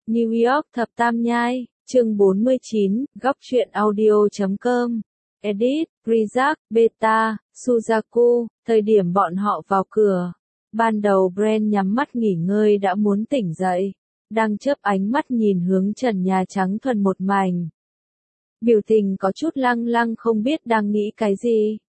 New York Thập Tam Nhai, chương 49, góc truyện audio.com. Edit, Rizak, Beta, Suzaku, thời điểm bọn họ vào cửa. Ban đầu Brent nhắm mắt nghỉ ngơi đã muốn tỉnh dậy, đang chớp ánh mắt nhìn hướng trần nhà trắng thuần một mảnh. Biểu tình có chút lăng lăng không biết đang nghĩ cái gì.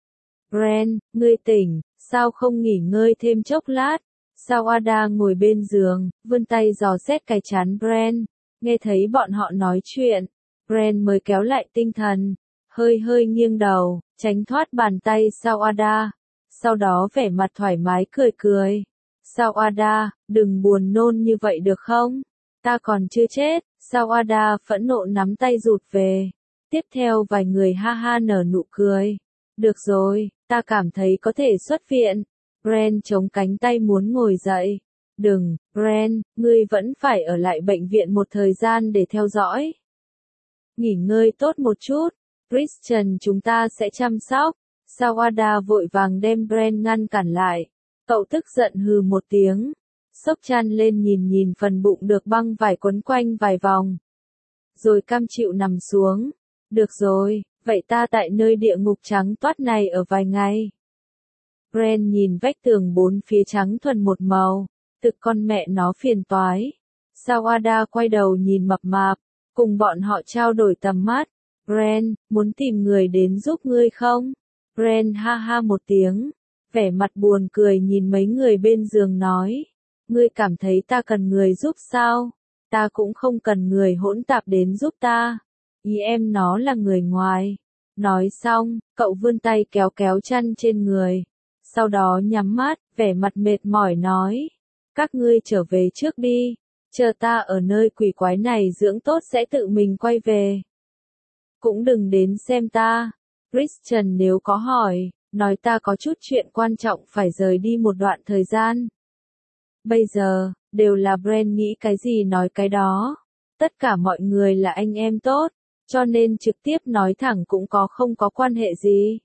Brent, ngươi tỉnh, sao không nghỉ ngơi thêm chốc lát? Sawada ngồi bên giường, vươn tay dò xét cái trán Brent, nghe thấy bọn họ nói chuyện, Brent mới kéo lại tinh thần, hơi nghiêng đầu, tránh thoát bàn tay Sawada, sau đó vẻ mặt thoải mái cười cười. Sawada, đừng buồn nôn như vậy được không? Ta còn chưa chết. Sawada phẫn nộ nắm tay rụt về. Tiếp theo vài người ha ha nở nụ cười. Được rồi, ta cảm thấy có thể xuất viện. Brent chống cánh tay muốn ngồi dậy. Đừng, Brent, ngươi vẫn phải ở lại bệnh viện một thời gian để theo dõi. Nghỉ ngơi tốt một chút. Christian chúng ta sẽ chăm sóc. Sawada vội vàng đem Brent ngăn cản lại. Cậu tức giận hừ một tiếng. Sốc chăn lên nhìn phần bụng được băng vải quấn quanh vài vòng. Rồi cam chịu nằm xuống. Được rồi, vậy ta tại nơi địa ngục trắng toát này ở vài ngày. Brent nhìn vách tường bốn phía trắng thuần một màu. Thực con mẹ nó phiền toái. Sawada quay đầu nhìn mập mạp. Cùng bọn họ trao đổi tầm mắt. Brent, muốn tìm người đến giúp ngươi không? Brent ha ha một tiếng. Vẻ mặt buồn cười nhìn mấy người bên giường nói. Ngươi cảm thấy ta cần người giúp sao? Ta cũng không cần người hỗn tạp đến giúp ta. Ý em nó là người ngoài. Nói xong, cậu vươn tay kéo chăn trên người. Sau đó nhắm mắt, vẻ mặt mệt mỏi nói. Các ngươi trở về trước đi. Chờ ta ở nơi quỷ quái này dưỡng tốt sẽ tự mình quay về. Cũng đừng đến xem ta. Christian nếu có hỏi, nói ta có chút chuyện quan trọng phải rời đi một đoạn thời gian. Bây giờ, đều là Brent nghĩ cái gì nói cái đó. Tất cả mọi người là anh em tốt, cho nên trực tiếp nói thẳng cũng không có quan hệ gì.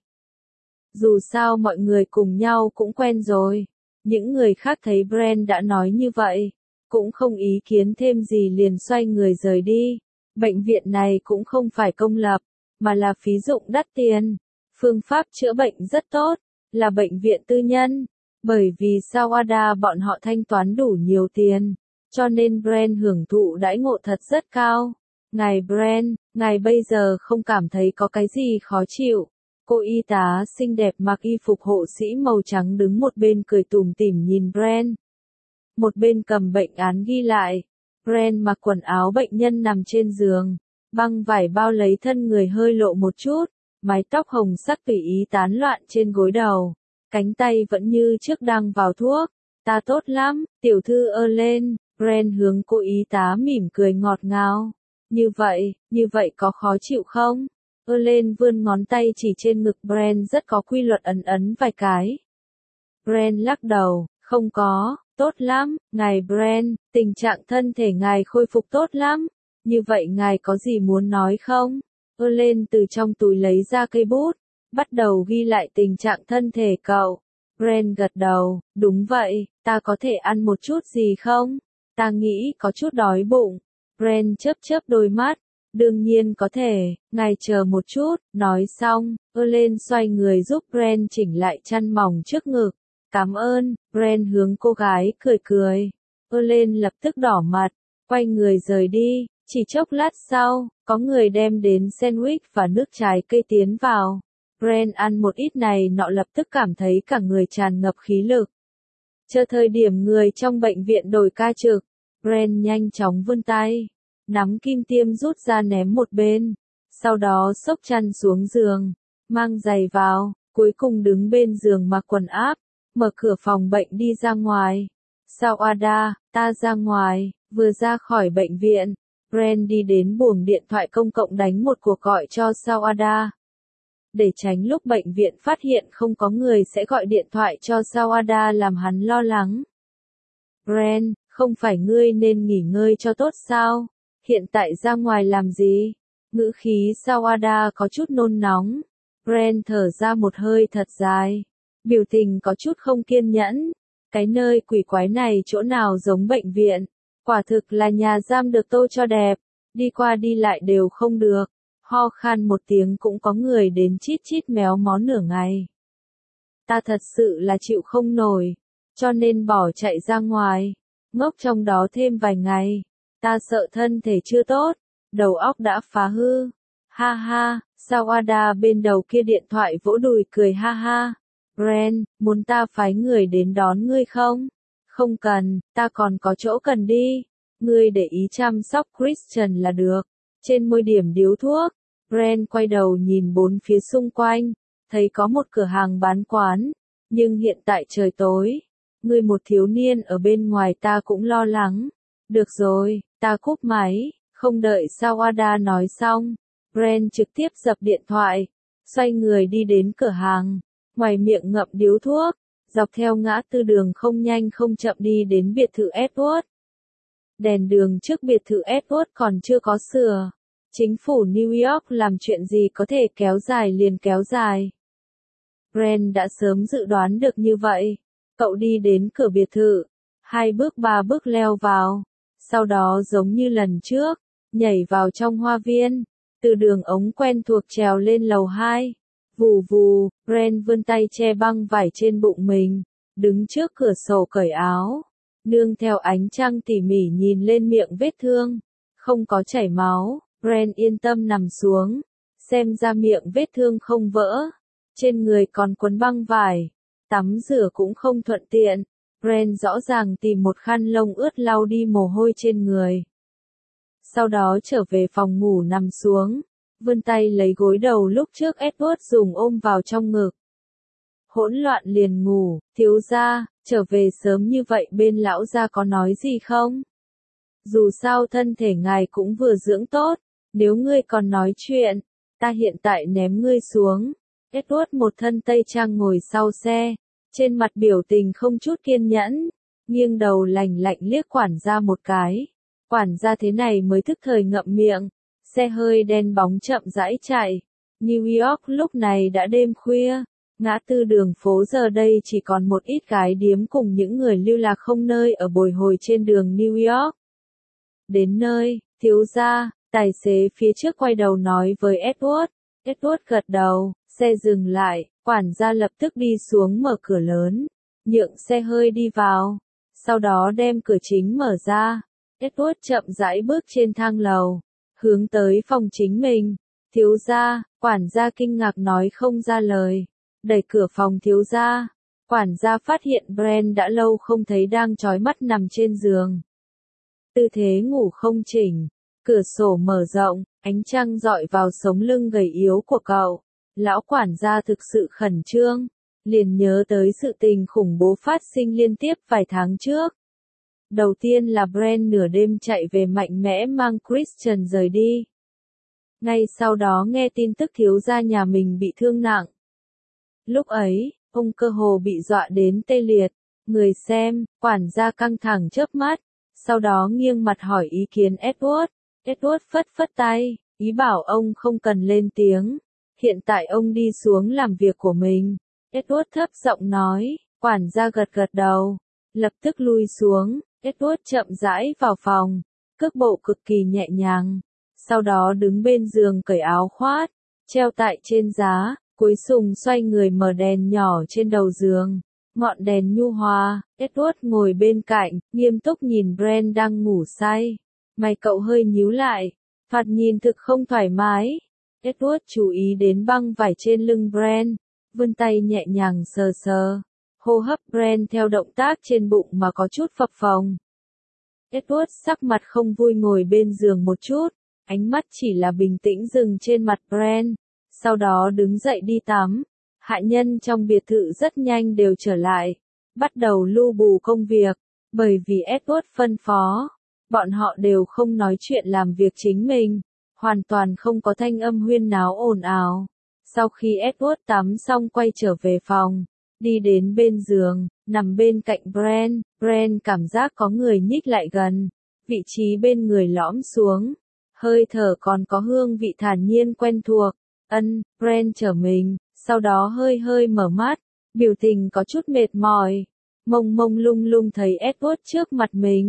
Dù sao mọi người cùng nhau cũng quen rồi. Những người khác thấy Brent đã nói như vậy, cũng không ý kiến thêm gì liền xoay người rời đi. Bệnh viện này cũng không phải công lập, mà là phí dụng đắt tiền. Phương pháp chữa bệnh rất tốt, là bệnh viện tư nhân. Bởi vì Sawada bọn họ thanh toán đủ nhiều tiền, cho nên Brent hưởng thụ đãi ngộ thật rất cao. Ngài Brent, ngài bây giờ không cảm thấy có cái gì khó chịu. Cô y tá xinh đẹp mặc y phục hộ sĩ màu trắng đứng một bên cười tủm tỉm nhìn Brent. Một bên cầm bệnh án ghi lại. Brent mặc quần áo bệnh nhân nằm trên giường, băng vải bao lấy thân người hơi lộ một chút, mái tóc hồng sắc tùy ý tán loạn trên gối đầu. Cánh tay vẫn như trước đang vào thuốc. Ta tốt lắm, tiểu thư ơ lên. Brent hướng cô y tá mỉm cười ngọt ngào. Như vậy có khó chịu không? Ơ lên vươn ngón tay chỉ trên ngực Brent rất có quy luật ấn vài cái. Brent lắc đầu, không có, tốt lắm, ngài Brent, tình trạng thân thể ngài khôi phục tốt lắm. Như vậy ngài có gì muốn nói không? Ơ lên từ trong túi lấy ra cây bút. Bắt đầu ghi lại tình trạng thân thể cậu. Brent gật đầu, đúng vậy, ta có thể ăn một chút gì không? Ta nghĩ có chút đói bụng. Brent chớp đôi mắt. Đương nhiên có thể, ngài chờ một chút, nói xong, lên xoay người giúp Brent chỉnh lại chăn mỏng trước ngực. Cảm ơn, Brent hướng cô gái cười. Lên lập tức đỏ mặt, quay người rời đi, chỉ chốc lát sau, có người đem đến sandwich và nước trái cây tiến vào. Brent ăn một ít này nọ lập tức cảm thấy cả người tràn ngập khí lực. Chờ thời điểm người trong bệnh viện đổi ca trực, Brent nhanh chóng vươn tay, nắm kim tiêm rút ra ném một bên, sau đó xốc chăn xuống giường, mang giày vào, cuối cùng đứng bên giường mặc quần áp, mở cửa phòng bệnh đi ra ngoài. Sawada, ta ra ngoài, vừa ra khỏi bệnh viện, Brent đi đến buồng điện thoại công cộng đánh một cuộc gọi cho Sawada. Để tránh lúc bệnh viện phát hiện không có người sẽ gọi điện thoại cho Sawada làm hắn lo lắng. Brent, không phải ngươi nên nghỉ ngơi cho tốt sao? Hiện tại ra ngoài làm gì? Ngữ khí Sawada có chút nôn nóng. Brent thở ra một hơi thật dài. Biểu tình có chút không kiên nhẫn. Cái nơi quỷ quái này chỗ nào giống bệnh viện? Quả thực là nhà giam được tô cho đẹp, đi qua đi lại đều không được, ho khan một tiếng cũng có người đến chít chít méo mó nửa ngày. Ta thật sự là chịu không nổi, cho nên bỏ chạy ra ngoài, ngốc trong đó thêm vài ngày. Ta sợ thân thể chưa tốt, đầu óc đã phá hư. Ha ha, Sawada bên đầu kia điện thoại vỗ đùi cười ha ha. Brand, muốn ta phái người đến đón ngươi không? Không cần, ta còn có chỗ cần đi. Ngươi để ý chăm sóc Christian là được. Trên môi điểm điếu thuốc, Brand quay đầu nhìn bốn phía xung quanh, thấy có một cửa hàng bán quán, nhưng hiện tại trời tối. Ngươi một thiếu niên ở bên ngoài ta cũng lo lắng. Được rồi, ta cúp máy, không đợi Sawada nói xong. Brand trực tiếp dập điện thoại, xoay người đi đến cửa hàng, ngoài miệng ngậm điếu thuốc, dọc theo ngã tư đường không nhanh không chậm đi đến biệt thự Edward. Đèn đường trước biệt thự Edward còn chưa có sửa. Chính phủ New York làm chuyện gì có thể kéo dài liền kéo dài. Brand đã sớm dự đoán được như vậy. Cậu đi đến cửa biệt thự, 2 bước 3 bước leo vào, sau đó giống như lần trước, nhảy vào trong hoa viên, từ đường ống quen thuộc trèo lên lầu 2. Vù vù, Brand vươn tay che băng vải trên bụng mình, đứng trước cửa sổ cởi áo, nương theo ánh trăng tỉ mỉ nhìn lên miệng vết thương, không có chảy máu. Brand yên tâm nằm xuống, xem ra miệng vết thương không vỡ, trên người còn quấn băng vải, tắm rửa cũng không thuận tiện. Brand rõ ràng tìm một khăn lông ướt lau đi mồ hôi trên người. Sau đó trở về phòng ngủ nằm xuống, vươn tay lấy gối đầu lúc trước Edward dùng ôm vào trong ngực. Hỗn loạn liền ngủ, thiếu gia, trở về sớm như vậy bên lão gia có nói gì không? Dù sao thân thể ngài cũng vừa dưỡng tốt, nếu ngươi còn nói chuyện, ta hiện tại ném ngươi xuống. Edward một thân tây trang ngồi sau xe, trên mặt biểu tình không chút kiên nhẫn, nghiêng đầu lạnh lạnh liếc quản gia một cái. Quản gia thế này mới thức thời ngậm miệng, xe hơi đen bóng chậm rãi chạy. New York lúc này đã đêm khuya, ngã tư đường phố giờ đây chỉ còn một ít gái điếm cùng những người lưu lạc không nơi ở bồi hồi trên đường New York. Đến nơi, thiếu gia, tài xế phía trước quay đầu nói với Edward. Edward gật đầu, xe dừng lại, quản gia lập tức đi xuống mở cửa lớn, nhượng xe hơi đi vào, sau đó đem cửa chính mở ra. Edward chậm rãi bước trên thang lầu, hướng tới phòng chính mình. Thiếu gia, quản gia kinh ngạc nói không ra lời, đẩy cửa phòng thiếu gia. Quản gia phát hiện Brand đã lâu không thấy đang trói mắt nằm trên giường. Tư thế ngủ không chỉnh, cửa sổ mở rộng, ánh trăng rọi vào sống lưng gầy yếu của cậu. Lão quản gia thực sự khẩn trương, liền nhớ tới sự tình khủng bố phát sinh liên tiếp vài tháng trước. Đầu tiên là Brand nửa đêm chạy về mạnh mẽ mang Christian rời đi. Ngay sau đó nghe tin tức thiếu gia nhà mình bị thương nặng. Lúc ấy, ông cơ hồ bị dọa đến tê liệt. Người xem, quản gia căng thẳng chớp mắt, sau đó nghiêng mặt hỏi ý kiến Edward. Edward phất phất tay, ý bảo ông không cần lên tiếng. Hiện tại ông đi xuống làm việc của mình. Edward thấp giọng nói, quản gia gật gật đầu, lập tức lui xuống. Edward chậm rãi vào phòng, cước bộ cực kỳ nhẹ nhàng, sau đó đứng bên giường cởi áo khoác, treo tại trên giá, cuối sùng xoay người mở đèn nhỏ trên đầu giường, ngọn đèn nhu hòa. Edward ngồi bên cạnh, nghiêm túc nhìn Brand đang ngủ say, mày cậu hơi nhíu lại, thoạt nhìn thực không thoải mái. Edward chú ý đến băng vải trên lưng Brand, vươn tay nhẹ nhàng sờ sờ. Hô hấp Brand theo động tác trên bụng mà có chút phập phồng. Edward sắc mặt không vui ngồi bên giường một chút, ánh mắt chỉ là bình tĩnh dừng trên mặt Brand, sau đó đứng dậy đi tắm. Hạ nhân trong biệt thự rất nhanh đều trở lại, bắt đầu lu bù công việc, bởi vì Edward phân phó, bọn họ đều không nói chuyện làm việc chính mình, hoàn toàn không có thanh âm huyên náo ồn ào. Sau khi Edward tắm xong quay trở về phòng, đi đến bên giường, nằm bên cạnh Brand. Brand cảm giác có người nhích lại gần, vị trí bên người lõm xuống, hơi thở còn có hương vị thản nhiên quen thuộc. Brand trở mình, sau đó hơi hơi mở mắt, biểu tình có chút mệt mỏi, mông mông lung lung thấy Edward trước mặt mình,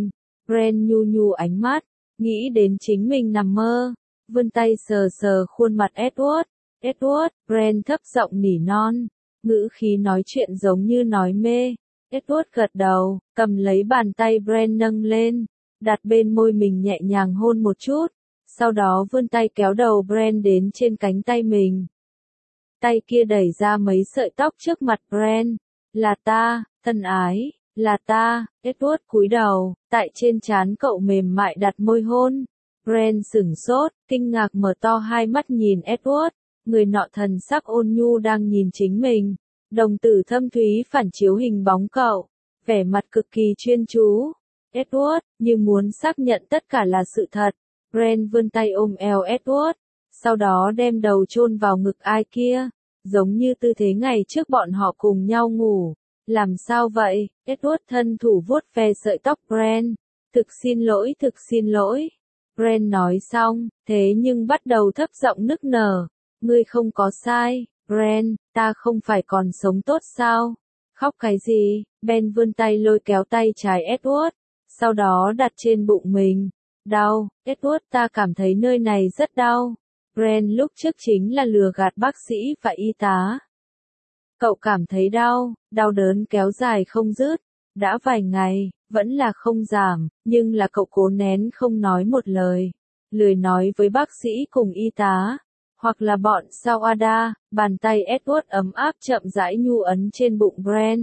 Brand nhu nhu ánh mắt, nghĩ đến chính mình nằm mơ, vươn tay sờ sờ khuôn mặt Edward. Edward, Brand thấp giọng nỉ non, ngữ khí nói chuyện giống như nói mê. Edward gật đầu, cầm lấy bàn tay Brand nâng lên, đặt bên môi mình nhẹ nhàng hôn một chút, sau đó vươn tay kéo đầu Brand đến trên cánh tay mình. Tay kia đẩy ra mấy sợi tóc trước mặt Brand. Là ta, thân ái, là ta. Edward cúi đầu, tại trên trán cậu mềm mại đặt môi hôn. Brand sửng sốt, kinh ngạc mở to hai mắt nhìn Edward, người nọ thần sắc ôn nhu đang nhìn chính mình. Đồng tử thâm thúy phản chiếu hình bóng cậu, vẻ mặt cực kỳ chuyên chú. Edward, như muốn xác nhận tất cả là sự thật. Brand vươn tay ôm eo Edward, sau đó đem đầu chôn vào ngực ai kia, giống như tư thế ngày trước bọn họ cùng nhau ngủ. Làm sao vậy? Edward thân thủ vuốt ve sợi tóc Brand. Thực xin lỗi. Brand nói xong, thế nhưng bắt đầu thấp giọng nức nở. Ngươi không có sai, Brand, ta không phải còn sống tốt sao? Khóc cái gì? Ben vươn tay lôi kéo tay trái Edward, sau đó đặt trên bụng mình. Đau, Edward, ta cảm thấy nơi này rất đau. Brand lúc trước chính là lừa gạt bác sĩ và y tá. Cậu cảm thấy đau, đau đớn kéo dài không dứt, đã vài ngày, vẫn là không giảm, nhưng là cậu cố nén không nói một lời, lười nói với bác sĩ cùng y tá, hoặc là bọn Sawada. Bàn tay Edward ấm áp chậm rãi nhu ấn trên bụng Brand.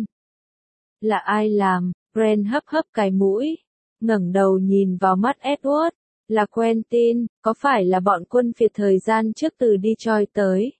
Là ai làm? Brand hấp hấp cái mũi, ngẩng đầu nhìn vào mắt Edward. Là Quentin, có phải là bọn quân Việt thời gian trước từ Detroit tới?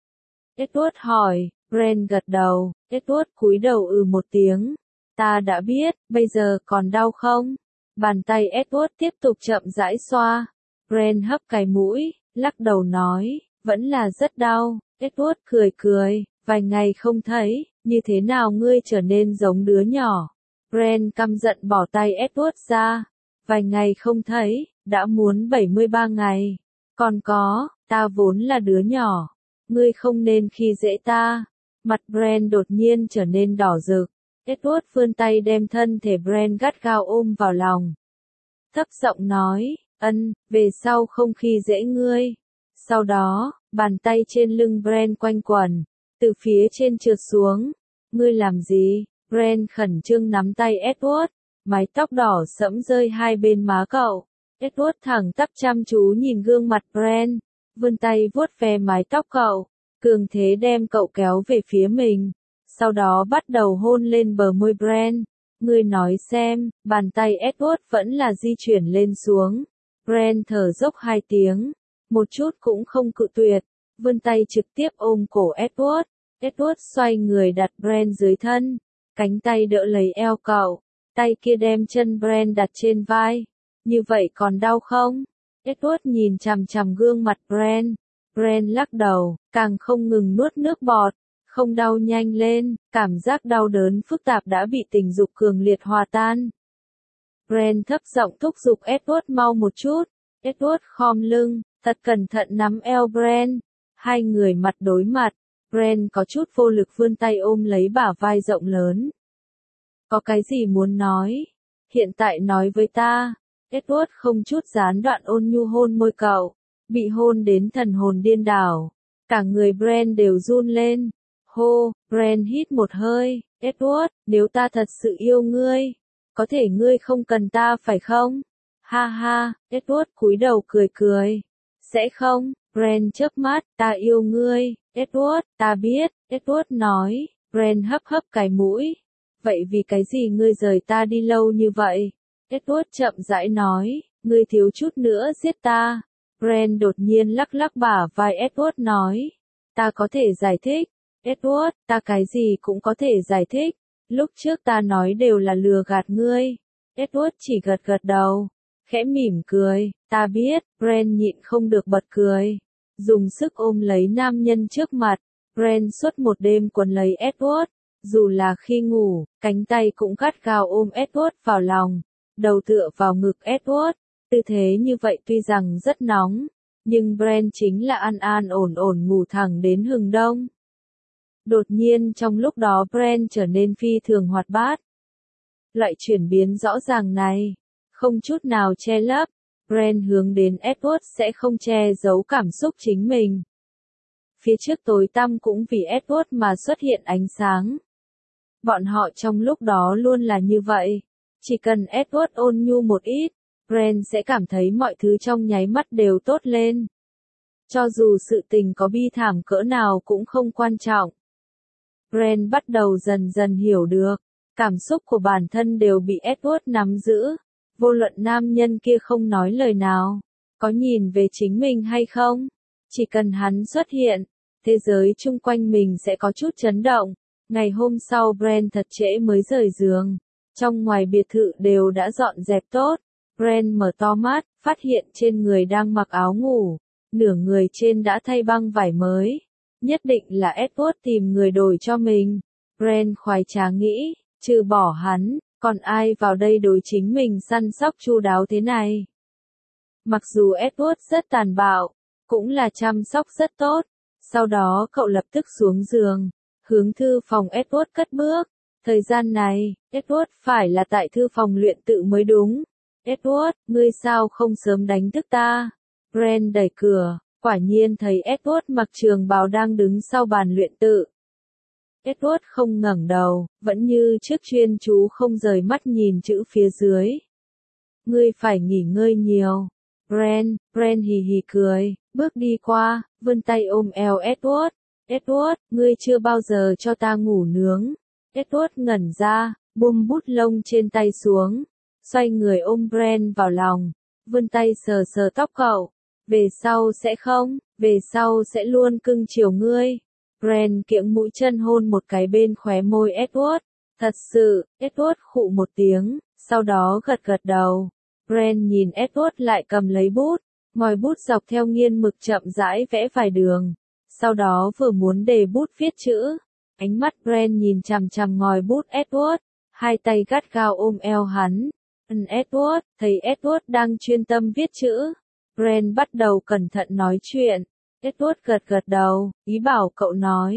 Edward hỏi. Brand gật đầu. Edward cúi đầu một tiếng. Ta đã biết, bây giờ còn đau không? Bàn tay Edward tiếp tục chậm rãi xoa. Brand hấp cái mũi, lắc đầu nói, vẫn là rất đau. Edward cười cười, vài ngày không thấy, như thế nào ngươi trở nên giống đứa nhỏ? Brand căm giận bỏ tay Edward ra. Vài ngày không thấy, đã muốn 73 ngày. Còn có, ta vốn là đứa nhỏ. Ngươi không nên khi dễ ta. Mặt Brand đột nhiên trở nên đỏ rực. Edward vươn tay đem thân thể Brand gắt gao ôm vào lòng. Thấp giọng nói, về sau không khi dễ ngươi. Sau đó, bàn tay trên lưng Brand quanh quẩn, từ phía trên trượt xuống. Ngươi làm gì? Brand khẩn trương nắm tay Edward, mái tóc đỏ sẫm rơi hai bên má cậu. Edward thẳng tắp chăm chú nhìn gương mặt Brand, vươn tay vuốt ve mái tóc cậu, cường thế đem cậu kéo về phía mình, sau đó bắt đầu hôn lên bờ môi Brand. Ngươi nói xem, bàn tay Edward vẫn là di chuyển lên xuống. Brand thở dốc hai tiếng, một chút cũng không cự tuyệt, vươn tay trực tiếp ôm cổ Edward. Edward xoay người đặt Brand dưới thân, cánh tay đỡ lấy eo cậu, tay kia đem chân Brand đặt trên vai. Như vậy còn đau không? Edward nhìn chằm chằm gương mặt Brand. Brand lắc đầu, càng không ngừng nuốt nước bọt. Không đau, nhanh lên, cảm giác đau đớn phức tạp đã bị tình dục cường liệt hòa tan. Brand thấp giọng thúc giục Edward mau một chút. Edward khom lưng, thật cẩn thận nắm eo Brand. Hai người mặt đối mặt, Brand có chút vô lực vươn tay ôm lấy bả vai rộng lớn. Có cái gì muốn nói? Hiện tại nói với ta. Edward không chút gián đoạn ôn nhu hôn môi cậu, bị hôn đến thần hồn điên đảo. Cả người Brand đều run lên. Hô, Brand hít một hơi. Edward, nếu ta thật sự yêu ngươi, có thể ngươi không cần ta phải không? Ha ha, Edward cúi đầu cười cười. Sẽ không, Brand chớp mắt, ta yêu ngươi. Edward, ta biết, Edward nói. Brand hấp hấp cái mũi. Vậy vì cái gì ngươi rời ta đi lâu như vậy? Edward chậm rãi nói, ngươi thiếu chút nữa giết ta. Brand đột nhiên lắc lắc bả vai Edward nói, ta có thể giải thích. Edward, ta cái gì cũng có thể giải thích. Lúc trước ta nói đều là lừa gạt ngươi. Edward chỉ gật gật đầu, khẽ mỉm cười, ta biết. Brand nhịn không được bật cười, dùng sức ôm lấy nam nhân trước mặt. Brand suốt một đêm quấn lấy Edward, dù là khi ngủ, cánh tay cũng gắt gao ôm Edward vào lòng, đầu tựa vào ngực Edward. Tư thế như vậy tuy rằng rất nóng, nhưng Brand chính là an an ổn ổn ngủ thẳng đến hừng đông. Đột nhiên trong lúc đó Brand trở nên phi thường hoạt bát. Loại chuyển biến rõ ràng này, Không chút nào che lấp, Brand hướng đến Edward sẽ không che giấu cảm xúc chính mình. Phía trước tối tăm cũng vì Edward mà xuất hiện ánh sáng. Bọn họ trong lúc đó luôn là như vậy. Chỉ cần Edward ôn nhu một ít, Brand sẽ cảm thấy mọi thứ trong nháy mắt đều tốt lên. Cho dù sự tình có bi thảm cỡ nào cũng không quan trọng. Brand bắt đầu dần dần hiểu được, cảm xúc của bản thân đều bị Edward nắm giữ. Vô luận nam nhân kia không nói lời nào, có nhìn về chính mình hay không, chỉ cần hắn xuất hiện, thế giới chung quanh mình sẽ có chút chấn động. Ngày hôm sau Brand thật trễ mới rời giường. Trong ngoài biệt thự đều đã dọn dẹp tốt. Brand mở to mắt, phát hiện trên người đang mặc áo ngủ. Nửa người trên đã thay băng vải mới. Nhất định là Edward tìm người đổi cho mình. Brand khoái trá nghĩ, trừ bỏ hắn, còn ai vào đây đối chính mình săn sóc chu đáo thế này. Mặc dù Edward rất tàn bạo, cũng là chăm sóc rất tốt. Sau đó cậu lập tức xuống giường, hướng thư phòng Edward cất bước. Thời gian này, Edward phải là tại thư phòng luyện tự mới đúng. Edward, ngươi sao không sớm đánh thức ta? Brand đẩy cửa, quả nhiên thấy Edward mặc trường bào đang đứng sau bàn luyện tự. Edward không ngẩng đầu, vẫn như trước chuyên chú không rời mắt nhìn chữ phía dưới. Ngươi phải nghỉ ngơi nhiều. Brand hì hì cười, bước đi qua, vươn tay ôm eo Edward. Edward, ngươi chưa bao giờ cho ta ngủ nướng. Edward ngẩn ra, buông bút lông trên tay xuống, xoay người ôm Brand vào lòng, vươn tay sờ sờ tóc cậu. Về sau sẽ không, về sau sẽ luôn cưng chiều ngươi. Brand kiễng mũi chân hôn một cái bên khóe môi Edward. Thật sự, Edward khụ một tiếng, sau đó gật gật đầu. Brand nhìn Edward lại cầm lấy bút, ngòi bút dọc theo nghiên mực chậm rãi vẽ vài đường. Sau đó vừa muốn để bút viết chữ. Ánh mắt Brand nhìn chằm chằm ngòi bút Edward, hai tay gắt gao ôm eo hắn. Edward, thấy Edward đang chuyên tâm viết chữ. Brand bắt đầu cẩn thận nói chuyện. Edward gật gật đầu, ý bảo cậu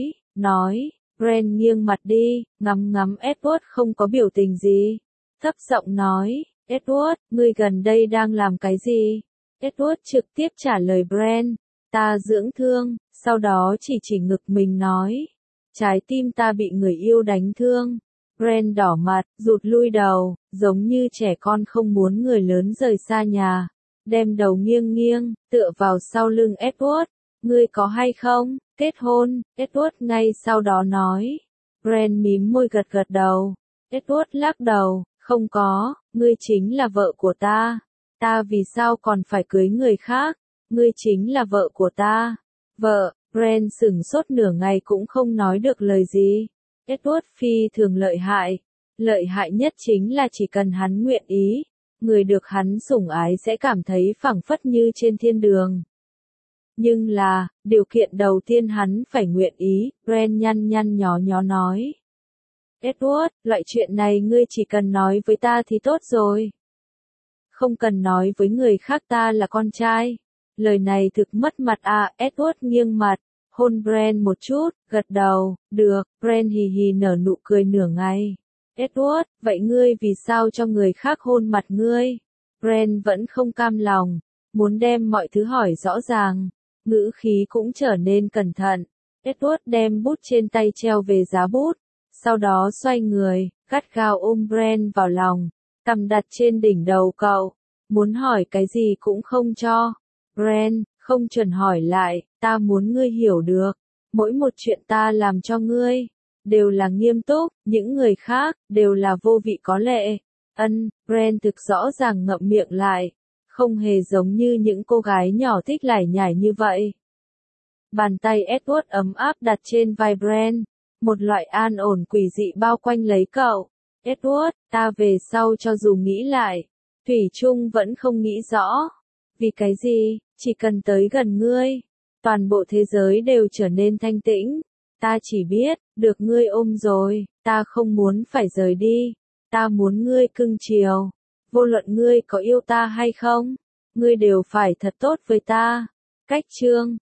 nói. Brand nghiêng mặt đi, ngắm ngắm Edward không có biểu tình gì. Thấp giọng nói, Edward, ngươi gần đây đang làm cái gì? Edward trực tiếp trả lời Brand, ta dưỡng thương, sau đó chỉ ngực mình nói. Trái tim ta bị người yêu đánh thương. Brand đỏ mặt, rụt lui đầu, giống như trẻ con không muốn người lớn rời xa nhà. Đem đầu nghiêng nghiêng, tựa vào sau lưng Edward. Ngươi có hay không, kết hôn? Edward ngay sau đó nói. Brand mím môi gật gật đầu. Edward lắc đầu, không có, ngươi chính là vợ của ta. Ta vì sao còn phải cưới người khác? Ngươi chính là vợ của ta. Vợ, Brand sửng sốt nửa ngày cũng không nói được lời gì. Edward phi thường lợi hại nhất chính là chỉ cần hắn nguyện ý, người được hắn sủng ái sẽ cảm thấy phảng phất như trên thiên đường. Nhưng là, điều kiện đầu tiên hắn phải nguyện ý, Brand nhăn nhó nói. Edward, loại chuyện này ngươi chỉ cần nói với ta thì tốt rồi. Không cần nói với người khác ta là con trai. Lời này thực mất mặt à, Edward nghiêng mặt, hôn Brand một chút, gật đầu, được, Brand hì hì nở nụ cười nửa ngày. Edward, vậy ngươi vì sao cho người khác hôn mặt ngươi? Brand vẫn không cam lòng, muốn đem mọi thứ hỏi rõ ràng, ngữ khí cũng trở nên cẩn thận. Edward đem bút trên tay treo về giá bút, sau đó xoay người, gắt gao ôm Brand vào lòng, cầm đặt trên đỉnh đầu cậu, muốn hỏi cái gì cũng không cho. Brand, không chuẩn hỏi lại, ta muốn ngươi hiểu được, mỗi một chuyện ta làm cho ngươi, đều là nghiêm túc, những người khác, đều là vô vị có lệ. Brand thực rõ ràng ngậm miệng lại, không hề giống như những cô gái nhỏ thích lải nhải như vậy. Bàn tay Edward ấm áp đặt trên vai Brand, một loại an ổn quỷ dị bao quanh lấy cậu. Edward, ta về sau cho dù nghĩ lại, thủy chung vẫn không nghĩ rõ. Vì cái gì, chỉ cần tới gần ngươi, toàn bộ thế giới đều trở nên thanh tĩnh. Ta chỉ biết, được ngươi ôm rồi, ta không muốn phải rời đi. Ta muốn ngươi cưng chiều. Vô luận ngươi có yêu ta hay không, ngươi đều phải thật tốt với ta. Cách chương